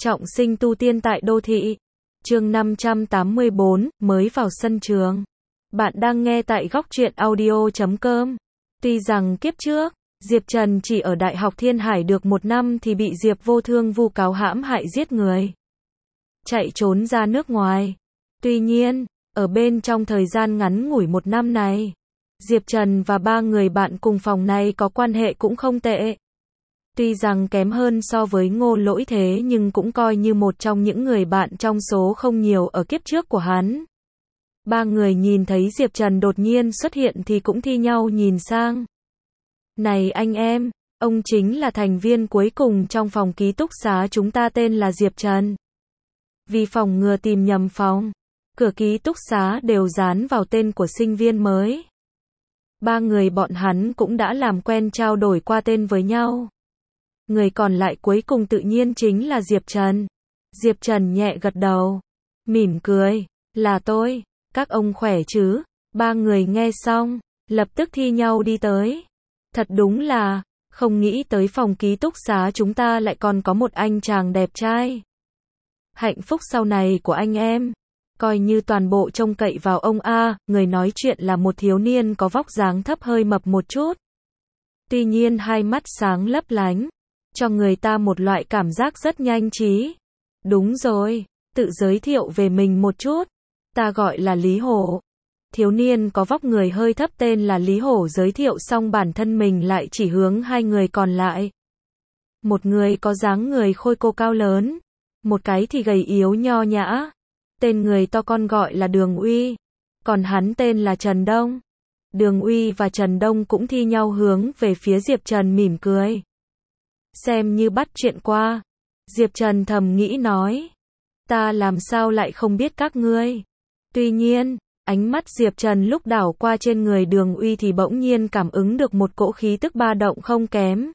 Trọng sinh tu tiên tại đô thị. Chương 584, mới vào sân trường. Bạn đang nghe tại góc truyện audio.com. Tuy rằng kiếp trước, Diệp Trần chỉ ở Đại học Thiên Hải được 1 năm thì bị Diệp Vô Thương vu cáo hãm hại giết người, chạy trốn ra nước ngoài. Tuy nhiên, ở bên trong thời gian ngắn ngủi 1 năm này, Diệp Trần và 3 người bạn cùng phòng này có quan hệ cũng không tệ. Tuy rằng kém hơn so với Ngô Lỗi thế nhưng cũng coi như một trong những người bạn trong số không nhiều ở kiếp trước của hắn. 3 người nhìn thấy Diệp Trần đột nhiên xuất hiện thì cũng thi nhau nhìn sang. Này anh em, ông chính là thành viên cuối cùng trong phòng ký túc xá chúng ta, tên là Diệp Trần. Vì phòng ngừa tìm nhầm phòng, cửa ký túc xá đều dán vào tên của sinh viên mới. 3 người bọn hắn cũng đã làm quen trao đổi qua tên với nhau. Người còn lại cuối cùng tự nhiên chính là Diệp Trần. Diệp Trần nhẹ gật đầu, mỉm cười, là tôi, các ông khỏe chứ? 3 người nghe xong, lập tức thi nhau đi tới. Thật đúng là, không nghĩ tới phòng ký túc xá chúng ta lại còn có một anh chàng đẹp trai. Hạnh phúc sau này của anh em, coi như toàn bộ trông cậy vào ông A. Người nói chuyện là một thiếu niên có vóc dáng thấp hơi mập một chút. Tuy nhiên hai mắt sáng lấp lánh, cho người ta một loại cảm giác rất nhanh trí. Đúng rồi, tự giới thiệu về mình một chút. Ta gọi là Lý Hổ. Thiếu niên có vóc người hơi thấp tên là Lý Hổ giới thiệu xong bản thân mình lại chỉ hướng 2 người còn lại. Một người có dáng người khôi cô cao lớn, một cái thì gầy yếu nho nhã. Tên người to con gọi là Đường Uy, còn hắn tên là Trần Đông. Đường Uy và Trần Đông cũng thi nhau hướng về phía Diệp Trần mỉm cười. Xem như bắt chuyện qua. Diệp Trần thầm nghĩ nói, ta làm sao lại không biết các ngươi. Tuy nhiên, ánh mắt Diệp Trần lúc đảo qua trên người Đường Uy thì bỗng nhiên cảm ứng được một cỗ khí tức ba động không kém.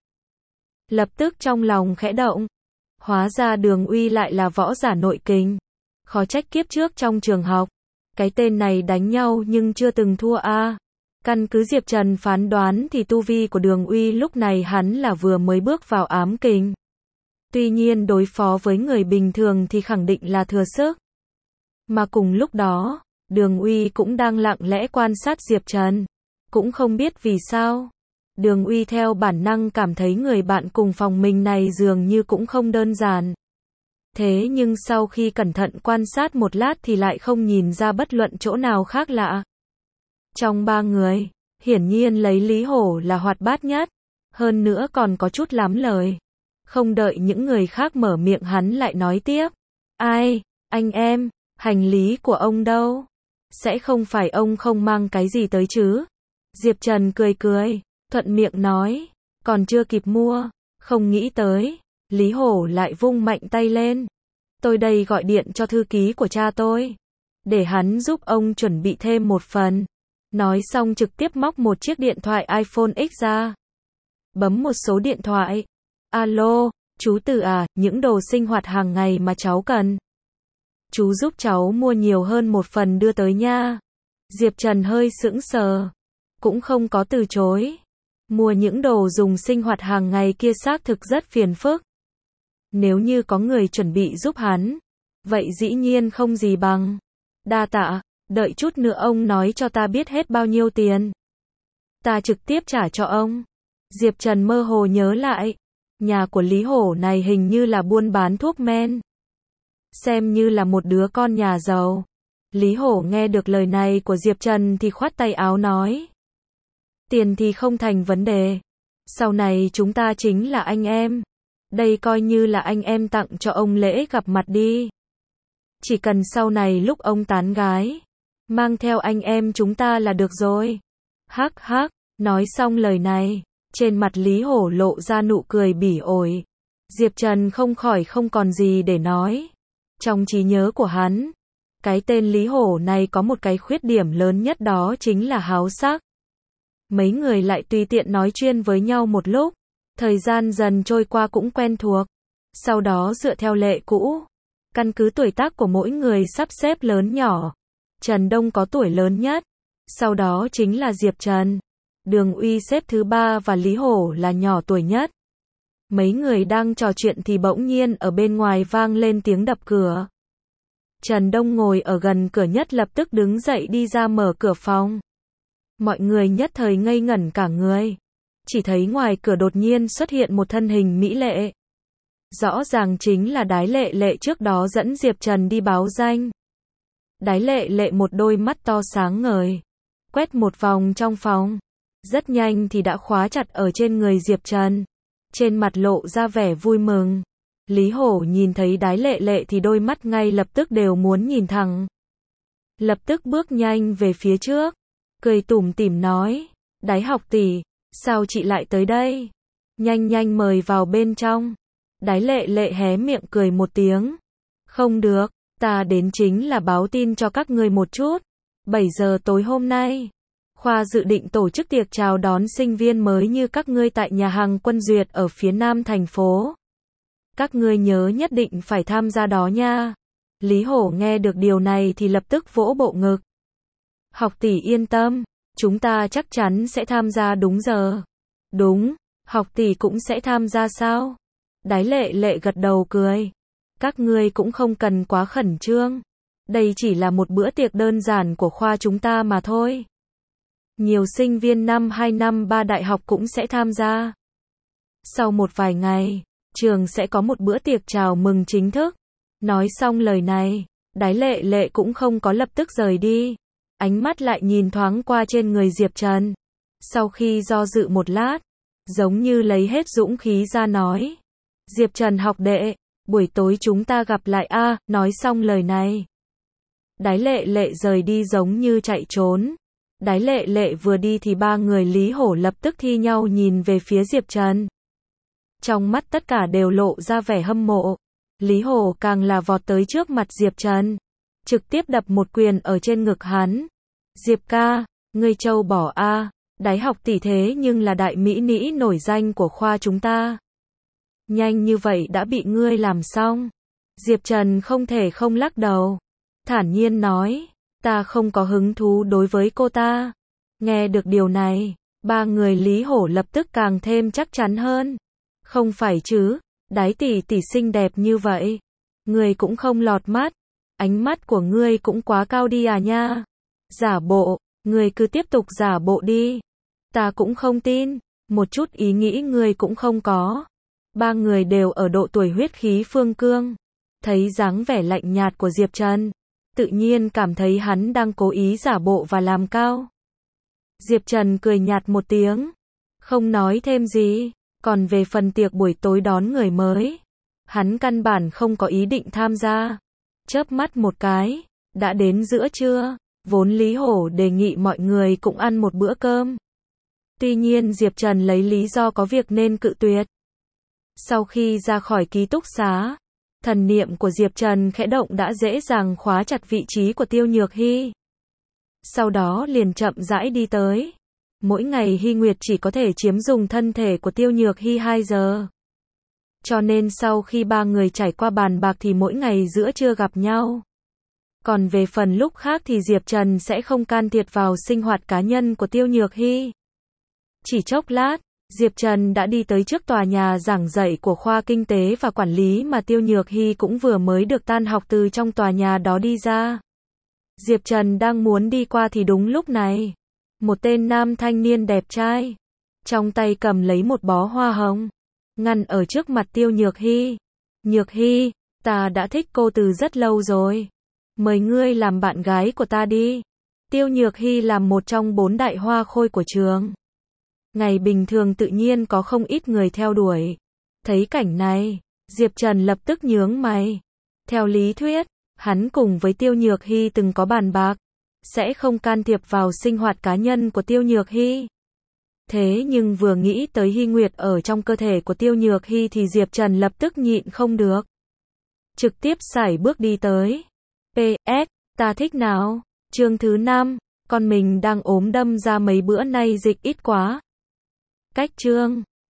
Lập tức trong lòng khẽ động. Hóa ra Đường Uy lại là võ giả nội kình. Khó trách kiếp trước trong trường học, cái tên này đánh nhau nhưng chưa từng thua a. Căn cứ Diệp Trần phán đoán thì tu vi của Đường Uy lúc này hắn là vừa mới bước vào ám kình. Tuy nhiên đối phó với người bình thường thì khẳng định là thừa sức. Mà cùng lúc đó, Đường Uy cũng đang lặng lẽ quan sát Diệp Trần. Cũng không biết vì sao, Đường Uy theo bản năng cảm thấy người bạn cùng phòng mình này dường như cũng không đơn giản. Thế nhưng sau khi cẩn thận quan sát một lát thì lại không nhìn ra bất luận chỗ nào khác lạ. Trong 3 người, hiển nhiên lấy Lý Hổ là hoạt bát nhất, hơn nữa còn có chút lắm lời. Không đợi những người khác mở miệng hắn lại nói tiếp. Ai, anh em, hành lý của ông đâu? Sẽ không phải ông không mang cái gì tới chứ? Diệp Trần cười cười, thuận miệng nói, còn chưa kịp mua, không nghĩ tới. Lý Hổ lại vung mạnh tay lên. Tôi đây gọi điện cho thư ký của cha tôi, để hắn giúp ông chuẩn bị thêm một phần. Nói xong trực tiếp móc một chiếc điện thoại iPhone X ra. Bấm một số điện thoại. Alo, chú Từ à, những đồ sinh hoạt hàng ngày mà cháu cần. Chú giúp cháu mua nhiều hơn một phần đưa tới nha. Diệp Trần hơi sững sờ, cũng không có từ chối. Mua những đồ dùng sinh hoạt hàng ngày kia xác thực rất phiền phức. Nếu như có người chuẩn bị giúp hắn, vậy dĩ nhiên không gì bằng. Đa tạ, đợi chút nữa ông nói cho ta biết hết bao nhiêu tiền, ta trực tiếp trả cho ông. Diệp Trần mơ hồ nhớ lại, nhà của Lý Hổ này hình như là buôn bán thuốc men. Xem như là một đứa con nhà giàu. Lý Hổ nghe được lời này của Diệp Trần thì khoát tay áo nói. Tiền thì không thành vấn đề. Sau này chúng ta chính là anh em. Đây coi như là anh em tặng cho ông lễ gặp mặt đi. Chỉ cần sau này lúc ông tán gái, mang theo anh em chúng ta là được rồi. Hắc hắc, nói xong lời này, trên mặt Lý Hổ lộ ra nụ cười bỉ ổi. Diệp Trần không khỏi không còn gì để nói. Trong trí nhớ của hắn, cái tên Lý Hổ này có một cái khuyết điểm lớn nhất, đó chính là háo sắc. Mấy người lại tùy tiện nói chuyện với nhau một lúc. Thời gian dần trôi qua cũng quen thuộc. Sau đó dựa theo lệ cũ, căn cứ tuổi tác của mỗi người sắp xếp lớn nhỏ. Trần Đông có tuổi lớn nhất, sau đó chính là Diệp Trần. Đường Uy xếp thứ 3 và Lý Hổ là nhỏ tuổi nhất. Mấy người đang trò chuyện thì bỗng nhiên ở bên ngoài vang lên tiếng đập cửa. Trần Đông ngồi ở gần cửa nhất lập tức đứng dậy đi ra mở cửa phòng. Mọi người nhất thời ngây ngẩn cả người. Chỉ thấy ngoài cửa đột nhiên xuất hiện một thân hình mỹ lệ. Rõ ràng chính là Đái Lệ Lệ trước đó dẫn Diệp Trần đi báo danh. Đái Lệ Lệ một đôi mắt to sáng ngời, quét một vòng trong phòng. Rất nhanh thì đã khóa chặt ở trên người Diệp Trần. Trên mặt lộ ra vẻ vui mừng. Lý Hổ nhìn thấy Đái Lệ Lệ thì đôi mắt ngay lập tức đều muốn nhìn thẳng. Lập tức bước nhanh về phía trước, cười tủm tỉm nói, Đái học tỷ, sao chị lại tới đây? Nhanh nhanh mời vào bên trong. Đái Lệ Lệ hé miệng cười một tiếng. Không được, ta đến chính là báo tin cho các ngươi một chút. 7 giờ tối hôm nay, khoa dự định tổ chức tiệc chào đón sinh viên mới như các ngươi tại nhà hàng Quân Duyệt ở phía nam thành phố. Các ngươi nhớ nhất định phải tham gia đó nha. Lý Hổ nghe được điều này thì lập tức vỗ bộ ngực. Học tỷ yên tâm, chúng ta chắc chắn sẽ tham gia đúng giờ. Đúng, học tỷ cũng sẽ tham gia sao? Đái Lệ Lệ gật đầu cười. Các ngươi cũng không cần quá khẩn trương. Đây chỉ là một bữa tiệc đơn giản của khoa chúng ta mà thôi. Nhiều sinh viên năm 2 năm 3 đại học cũng sẽ tham gia. Sau một vài ngày, trường sẽ có một bữa tiệc chào mừng chính thức. Nói xong lời này, Đái Lệ Lệ cũng không có lập tức rời đi. Ánh mắt lại nhìn thoáng qua trên người Diệp Trần. Sau khi do dự một lát, giống như lấy hết dũng khí ra nói. Diệp Trần học đệ, buổi tối chúng ta gặp lại a. Nói xong lời này, Đái Lệ Lệ rời đi giống như chạy trốn. Đái Lệ Lệ vừa đi thì ba người Lý Hổ lập tức thi nhau nhìn về phía Diệp Trần. Trong mắt tất cả đều lộ ra vẻ hâm mộ. Lý Hổ càng là vọt tới trước mặt Diệp Trần, trực tiếp đập một quyền ở trên ngực hắn. Diệp ca, ngươi trâu bỏ a, Đái học tỷ thế nhưng là đại mỹ nĩ nổi danh của khoa chúng ta. Nhanh như vậy đã bị ngươi làm xong. Diệp Trần không thể không lắc đầu, thản nhiên nói, ta không có hứng thú đối với cô ta. Nghe được điều này, ba người Lý Hổ lập tức càng thêm chắc chắn hơn. Không phải chứ, Đái tỷ tỷ xinh đẹp như vậy, ngươi cũng không lọt mắt. Ánh mắt của ngươi cũng quá cao đi à nha. Giả bộ, ngươi cứ tiếp tục giả bộ đi. Ta cũng không tin, một chút ý nghĩ ngươi cũng không có. Ba người đều ở độ tuổi huyết khí phương cương. Thấy dáng vẻ lạnh nhạt của Diệp Trần, tự nhiên cảm thấy hắn đang cố ý giả bộ và làm cao. Diệp Trần cười nhạt một tiếng, không nói thêm gì. Còn về phần tiệc buổi tối đón người mới, hắn căn bản không có ý định tham gia. Chớp mắt một cái, đã đến giữa trưa, vốn Lý Hổ đề nghị mọi người cũng ăn một bữa cơm. Tuy nhiên Diệp Trần lấy lý do có việc nên cự tuyệt. Sau khi ra khỏi ký túc xá, thần niệm của Diệp Trần khẽ động đã dễ dàng khóa chặt vị trí của Tiêu Nhược Hy. Sau đó liền chậm rãi đi tới. Mỗi ngày Hy Nguyệt chỉ có thể chiếm dùng thân thể của Tiêu Nhược Hy 2 giờ. Cho nên sau khi ba người trải qua bàn bạc thì mỗi ngày giữa trưa gặp nhau. Còn về phần lúc khác thì Diệp Trần sẽ không can thiệp vào sinh hoạt cá nhân của Tiêu Nhược Hy. Chỉ chốc lát, Diệp Trần đã đi tới trước tòa nhà giảng dạy của khoa kinh tế và quản lý mà Tiêu Nhược Hy cũng vừa mới được tan học từ trong tòa nhà đó đi ra. Diệp Trần đang muốn đi qua thì đúng lúc này, một tên nam thanh niên đẹp trai, trong tay cầm lấy một bó hoa hồng, ngăn ở trước mặt Tiêu Nhược Hy. Nhược Hy, ta đã thích cô từ rất lâu rồi. Mời ngươi làm bạn gái của ta đi. Tiêu Nhược Hy là một trong 4 đại hoa khôi của trường. Ngày bình thường tự nhiên có không ít người theo đuổi. Thấy cảnh này, Diệp Trần lập tức nhướng mày. Theo lý thuyết, hắn cùng với Tiêu Nhược Hy từng có bàn bạc, sẽ không can thiệp vào sinh hoạt cá nhân của Tiêu Nhược Hy. Thế nhưng vừa nghĩ tới Hy Nguyệt ở trong cơ thể của Tiêu Nhược Hy thì Diệp Trần lập tức nhịn không được. Trực tiếp sải bước đi tới. PS, ta thích nào? Chương thứ 5, con mình đang ốm đâm ra mấy bữa nay dịch ít quá. Cách chương